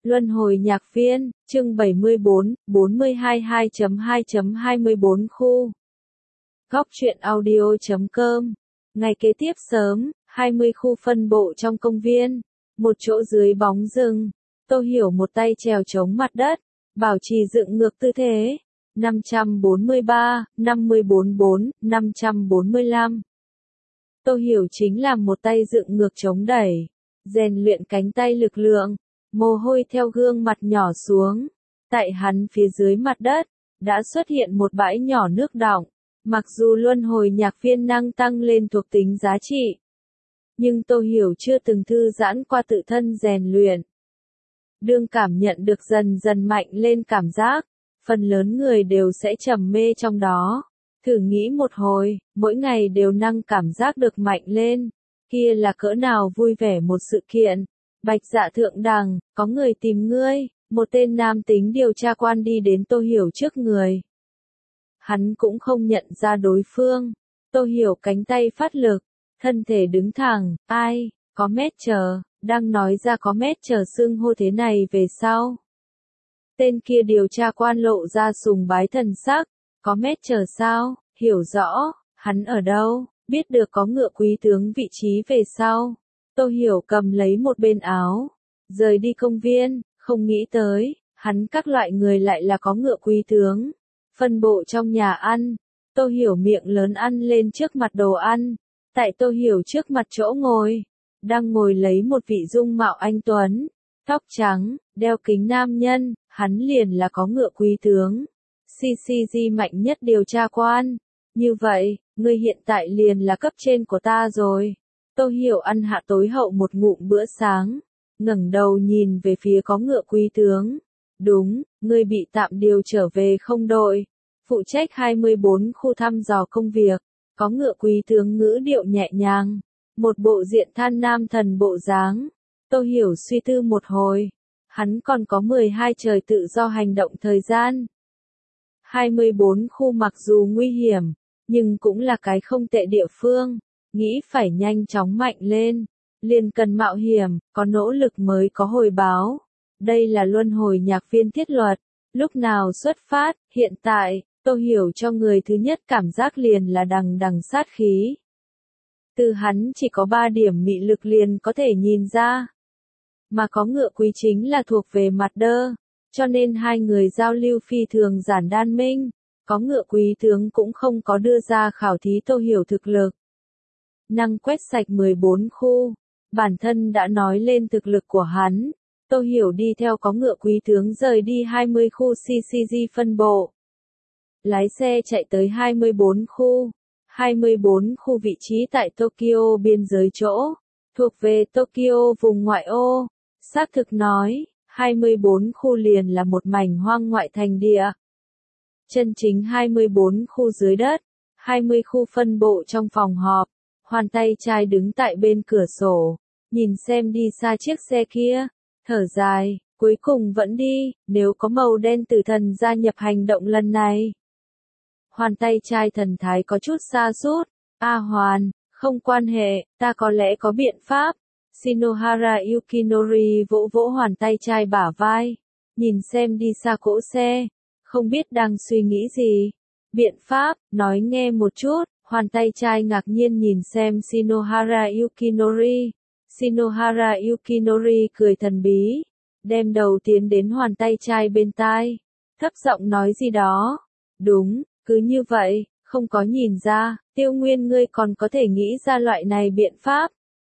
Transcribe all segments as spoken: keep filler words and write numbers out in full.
Luân hồi nhạc viên, chương bảy mươi bốn, bốn mươi hai hai chấm hai chấm hai mươi bốn khu. Góc truyện audio chấm com. Ngày kế tiếp sớm, hai mươi khu phân bộ trong công viên. Một chỗ dưới bóng rừng. Tô Hiểu một tay trèo chống mặt đất, bảo trì dựng ngược tư thế. năm trăm bốn mươi ba, năm mươi bốn bốn, năm trăm bốn mươi lăm. Tô Hiểu chính là một tay dựng ngược chống đẩy, rèn luyện cánh tay lực lượng. Mồ hôi theo gương mặt nhỏ xuống. Tại hắn phía dưới mặt đất, đã xuất hiện một bãi nhỏ nước đọng. Mặc dù luân hồi nhạc viên năng tăng lên thuộc tính giá trị, nhưng Tô Hiểu chưa từng thư giãn qua tự thân rèn luyện. Đương cảm nhận được dần dần mạnh lên cảm giác, phần lớn người đều sẽ trầm mê trong đó. Thử nghĩ một hồi, mỗi ngày đều năng cảm giác được mạnh lên, kia là cỡ nào vui vẻ một sự kiện. Bạch Dạ thượng đẳng, có người tìm ngươi, một tên nam tính điều tra quan đi đến Tô Hiểu trước người. Hắn cũng không nhận ra đối phương. Tô Hiểu cánh tay phát lực, thân thể đứng thẳng, ai, có mét chờ, đang nói ra có mét chờ xưng hô thế này về sau. Tên kia điều tra quan lộ ra sùng bái thần sắc, có mét chờ sao, hiểu rõ, hắn ở đâu, biết được có ngựa quý tướng vị trí về sau. Tô Hiểu cầm lấy một bên áo, rời đi công viên, không nghĩ tới, hắn các loại người lại là có ngựa quý tướng. Phân bộ trong nhà ăn, Tô Hiểu miệng lớn ăn lên trước mặt đồ ăn, tại Tô Hiểu trước mặt chỗ ngồi, đang ngồi lấy một vị dung mạo anh tuấn, tóc trắng, đeo kính nam nhân, hắn liền là có ngựa quý tướng. xê xê giê mạnh nhất điều tra quan, như vậy, ngươi hiện tại liền là cấp trên của ta rồi. Tô Hiểu ăn hạ tối hậu một ngụm bữa sáng, ngẩng đầu nhìn về phía có ngựa quý tướng. Đúng, ngươi bị tạm điều trở về không đội, phụ trách hai mươi bốn khu thăm dò công việc. Có ngựa quý tướng ngữ điệu nhẹ nhàng, một bộ diện than nam thần bộ dáng. Tô Hiểu suy tư một hồi, hắn còn có mười hai trời tự do hành động thời gian. hai mươi bốn khu mặc dù nguy hiểm, nhưng cũng là cái không tệ địa phương. Nghĩ phải nhanh chóng mạnh lên, liền cần mạo hiểm, có nỗ lực mới có hồi báo. Đây là luân hồi nhạc viên thiết luật. Lúc nào xuất phát, hiện tại, Tô Hiểu cho người thứ nhất cảm giác liền là đằng đằng sát khí. Từ hắn chỉ có ba điểm mị lực liền có thể nhìn ra. Mà có ngựa quý chính là thuộc về mặt đơ, cho nên hai người giao lưu phi thường giản đan minh. Có ngựa quý tướng cũng không có đưa ra khảo thí Tô Hiểu thực lực. Năng quét sạch mười bốn khu, bản thân đã nói lên thực lực của hắn. Tô Hiểu đi theo có ngựa quý tướng rời đi hai mươi khu xê xê giê phân bộ. Lái xe chạy tới hai mươi bốn khu. hai mươi bốn khu vị trí tại Tokyo biên giới chỗ, thuộc về Tokyo vùng ngoại ô. Xác thực nói, hai mươi bốn khu liền là một mảnh hoang ngoại thành địa. Chân chính hai mươi bốn khu dưới đất, hai mươi khu phân bộ trong phòng họp. Hoàn tay trai đứng tại bên cửa sổ, nhìn xem đi xa chiếc xe kia, thở dài, cuối cùng vẫn đi, nếu có màu đen tử thần gia nhập hành động lần này. Hoàn tay trai thần thái có chút xa sút, A Hoàn, không quan hệ, ta có lẽ có biện pháp. Shinohara Yukinori vỗ vỗ hoàn tay trai bả vai, nhìn xem đi xa cỗ xe, không biết đang suy nghĩ gì. Biện pháp, nói nghe một chút. Hoàn tay trai ngạc nhiên nhìn xem Shinohara Yukinori. Shinohara Yukinori cười thần bí, đem đầu tiến đến hoàn tay trai bên tai, thấp giọng nói gì đó. Đúng, cứ như vậy, không có nhìn ra, Tiêu Nguyên ngươi còn có thể nghĩ ra loại này biện pháp.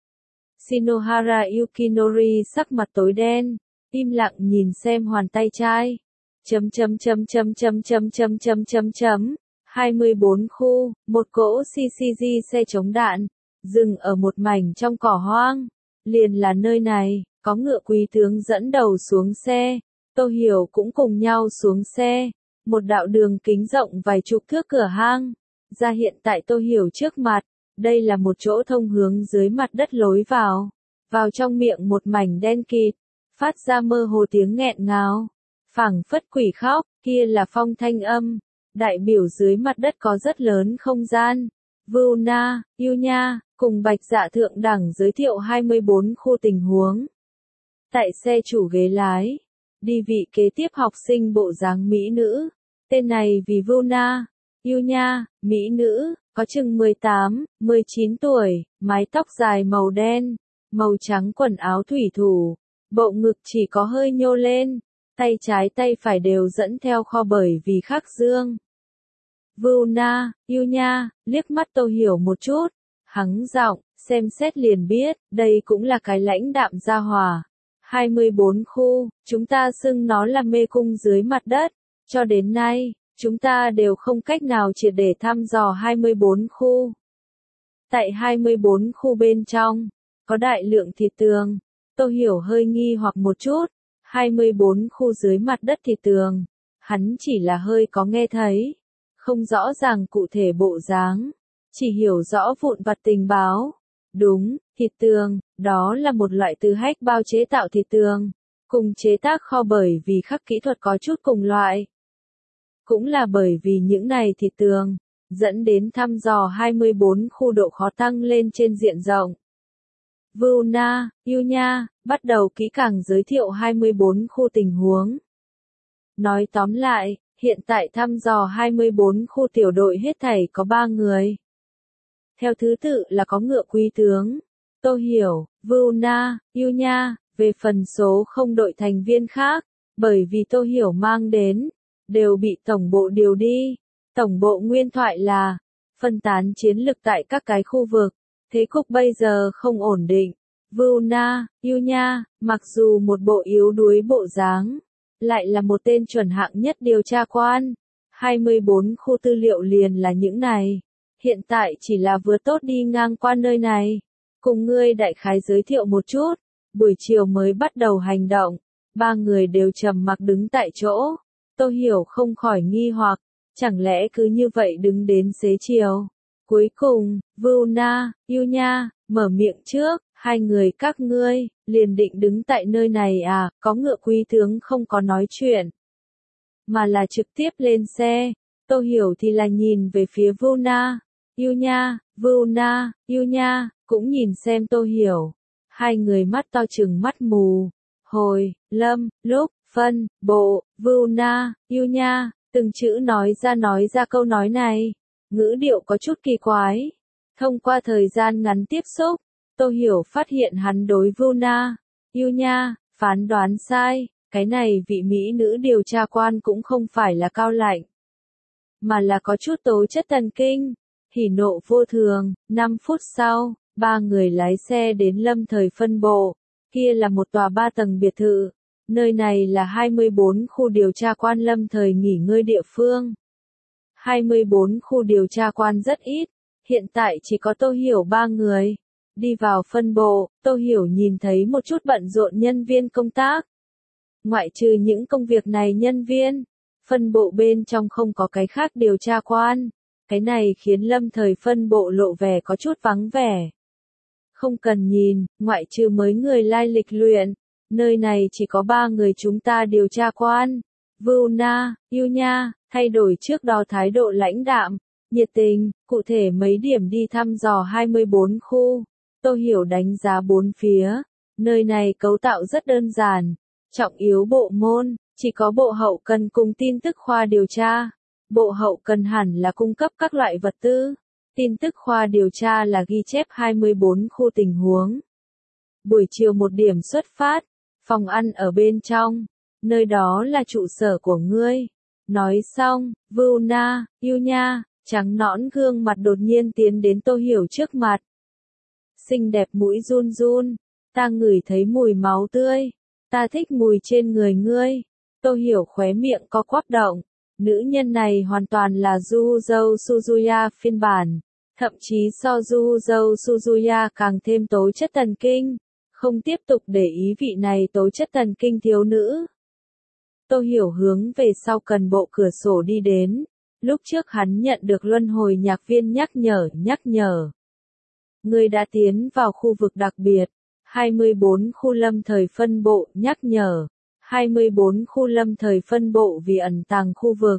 Shinohara Yukinori sắc mặt tối đen, im lặng nhìn xem hoàn tay trai. Chấm chấm chấm chấm chấm chấm chấm chấm chấm chấm. hai mươi bốn khu, một cỗ xê xê giê xe chống đạn, dừng ở một mảnh trong cỏ hoang. Liền là nơi này, có ngựa quý tướng dẫn đầu xuống xe, Tô Hiểu cũng cùng nhau xuống xe. Một đạo đường kính rộng vài chục thước cửa hang, ra hiện tại Tô Hiểu trước mặt. Đây là một chỗ thông hướng dưới mặt đất lối vào. Vào trong miệng một mảnh đen kịt, phát ra mơ hồ tiếng nghẹn ngào. Phảng phất quỷ khóc, kia là phong thanh âm. Đại biểu dưới mặt đất có rất lớn không gian. Vưu Na, Yêu Nha, cùng Bạch Dạ thượng đẳng giới thiệu hai mươi bốn khu tình huống. Tại xe chủ ghế lái, đi vị kế tiếp học sinh bộ dáng mỹ nữ. Tên này vì Vuna, yêu nha, mỹ nữ, có chừng mười tám, mười chín tuổi, mái tóc dài màu đen, màu trắng quần áo thủy thủ, bộ ngực chỉ có hơi nhô lên, tay trái tay phải đều dẫn theo kho bởi vì khắc dương. Vuna, yêu nha, liếc mắt Tô Hiểu một chút, hắng giọng, xem xét liền biết, đây cũng là cái lãnh đạm gia hỏa. hai mươi bốn khu, chúng ta xưng nó là mê cung dưới mặt đất, cho đến nay, chúng ta đều không cách nào triệt để thăm dò hai mươi bốn khu. Tại hai mươi bốn khu bên trong, có đại lượng thịt tường, Tô Hiểu hơi nghi hoặc một chút, hai mươi bốn khu dưới mặt đất thịt tường, hắn chỉ là hơi có nghe thấy, không rõ ràng cụ thể bộ dáng, chỉ hiểu rõ vụn vặt tình báo. Đúng, thịt tường, đó là một loại từ hách bao chế tạo thịt tường, cùng chế tác kho bởi vì khắc kỹ thuật có chút cùng loại. Cũng là bởi vì những này thịt tường, dẫn đến thăm dò hai mươi bốn khu độ khó tăng lên trên diện rộng. Vuna, yêu nha, bắt đầu kỹ càng giới thiệu hai mươi bốn khu tình huống. Nói tóm lại, hiện tại thăm dò hai mươi bốn khu tiểu đội hết thảy có ba người. Theo thứ tự là có Ngựa Quý Tướng, Tô Hiểu, Vuna, yêu nha, về phần số không đội thành viên khác, bởi vì Tô Hiểu mang đến, đều bị tổng bộ điều đi. Tổng bộ nguyên thoại là, phân tán chiến lực tại các cái khu vực, thế cục bây giờ không ổn định. Vuna, yêu nha, mặc dù một bộ yếu đuối bộ dáng, lại là một tên chuẩn hạng nhất điều tra quan. hai mươi bốn khu tư liệu liền là những này. Hiện tại chỉ là vừa tốt đi ngang qua nơi này. Cùng ngươi đại khái giới thiệu một chút. Buổi chiều mới bắt đầu hành động. Ba người đều trầm mặc đứng tại chỗ. Tô Hiểu không khỏi nghi hoặc. Chẳng lẽ cứ như vậy đứng đến xế chiều. Cuối cùng, Vuna, yêu nha, mở miệng trước. Hai người các ngươi, liền định đứng tại nơi này à, có Ngựa Quý Tướng không có nói chuyện. Mà là trực tiếp lên xe. Tô Hiểu thì là nhìn về phía Vuna. Yêu nha, Vuna, yêu nha, cũng nhìn xem Tô Hiểu. Hai người mắt to chừng mắt mù. Hồi, lâm, lúc, phân, bộ, Vuna, yêu nha, từng chữ nói ra nói ra câu nói này. Ngữ điệu có chút kỳ quái. Thông qua thời gian ngắn tiếp xúc, Tô Hiểu phát hiện hắn đối Vuna, yêu nha, phán đoán sai. Cái này vị mỹ nữ điều tra quan cũng không phải là cao lạnh, mà là có chút tố chất thần kinh. Hỉ nộ vô thường, năm phút sau, ba người lái xe đến Lâm Thời phân bộ, kia là một tòa ba tầng biệt thự, nơi này là hai mươi bốn khu điều tra quan Lâm Thời nghỉ ngơi địa phương. hai mươi bốn khu điều tra quan rất ít, hiện tại chỉ có Tô Hiểu ba người. Đi vào phân bộ, Tô Hiểu nhìn thấy một chút bận rộn nhân viên công tác. Ngoại trừ những công việc này nhân viên, phân bộ bên trong không có cái khác điều tra quan. Cái này khiến Lâm Thời phân bộ lộ vẻ có chút vắng vẻ. Không cần nhìn, ngoại trừ mấy người lai lịch luyện, nơi này chỉ có ba người chúng ta điều tra quan. Vuna, yêu nha, thay đổi trước đó thái độ lãnh đạm, nhiệt tình, cụ thể mấy điểm đi thăm dò hai mươi bốn khu. Tô Hiểu đánh giá bốn phía, nơi này cấu tạo rất đơn giản, trọng yếu bộ môn, chỉ có bộ hậu cần cùng tin tức khoa điều tra. Bộ hậu cần hẳn là cung cấp các loại vật tư, tin tức khoa điều tra là ghi chép hai mươi bốn khu tình huống. Buổi chiều một điểm xuất phát, phòng ăn ở bên trong, nơi đó là trụ sở của ngươi. Nói xong, Vuna, yêu nha, trắng nõn gương mặt đột nhiên tiến đến Tô Hiểu trước mặt. Xinh đẹp mũi run run, ta ngửi thấy mùi máu tươi, ta thích mùi trên người ngươi. Tô Hiểu khóe miệng có quắp động. Nữ nhân này hoàn toàn là Juhuzou Suzuya phiên bản, thậm chí so Juhuzou Suzuya càng thêm tố chất thần kinh, không tiếp tục để ý vị này tố chất thần kinh thiếu nữ. Tô Hiểu hướng về sau cần bộ cửa sổ đi đến, lúc trước hắn nhận được luân hồi nhạc viên nhắc nhở nhắc nhở. Người đã tiến vào khu vực đặc biệt, hai mươi bốn khu Lâm Thời phân bộ nhắc nhở. hai mươi bốn khu Lâm Thời phân bộ vì ẩn tàng khu vực.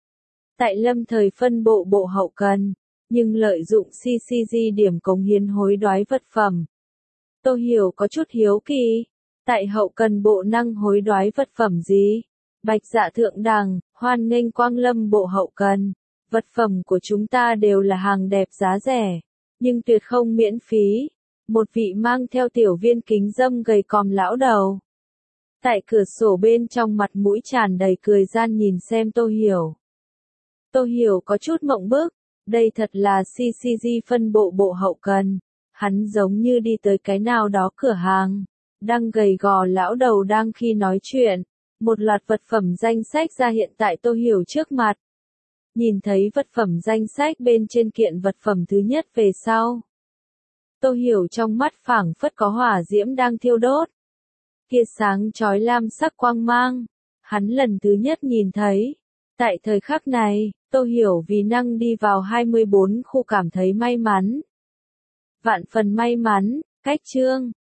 Tại Lâm Thời phân bộ bộ hậu cần, nhưng lợi dụng xê xê giê điểm cống hiến hối đoái vật phẩm. Tô Hiểu có chút hiếu kỳ, Tại hậu cần bộ năng hối đoái vật phẩm gì? Bạch Dạ thượng đẳng, hoan nghênh quang lâm bộ hậu cần. Vật phẩm của chúng ta đều là hàng đẹp giá rẻ, nhưng tuyệt không miễn phí. Một vị mang theo tiểu viên kính dâm gầy còm lão đầu. Tại cửa sổ bên trong mặt mũi tràn đầy cười gian nhìn xem Tô Hiểu. Tô Hiểu có chút mộng bức, đây thật là xê xê giê phân bộ bộ hậu cần. Hắn giống như đi tới cái nào đó cửa hàng. Đang gầy gò lão đầu đang khi nói chuyện. Một loạt vật phẩm danh sách ra hiện tại Tô Hiểu trước mặt. Nhìn thấy vật phẩm danh sách bên trên kiện vật phẩm thứ nhất về sau. Tô Hiểu trong mắt phảng phất có hỏa diễm đang thiêu đốt. Kia sáng chói lam sắc quang mang. Hắn lần thứ nhất nhìn thấy. Tại thời khắc này, Tô Hiểu vì năng đi vào hai mươi bốn khu cảm thấy may mắn. Vạn phần may mắn, cách chương.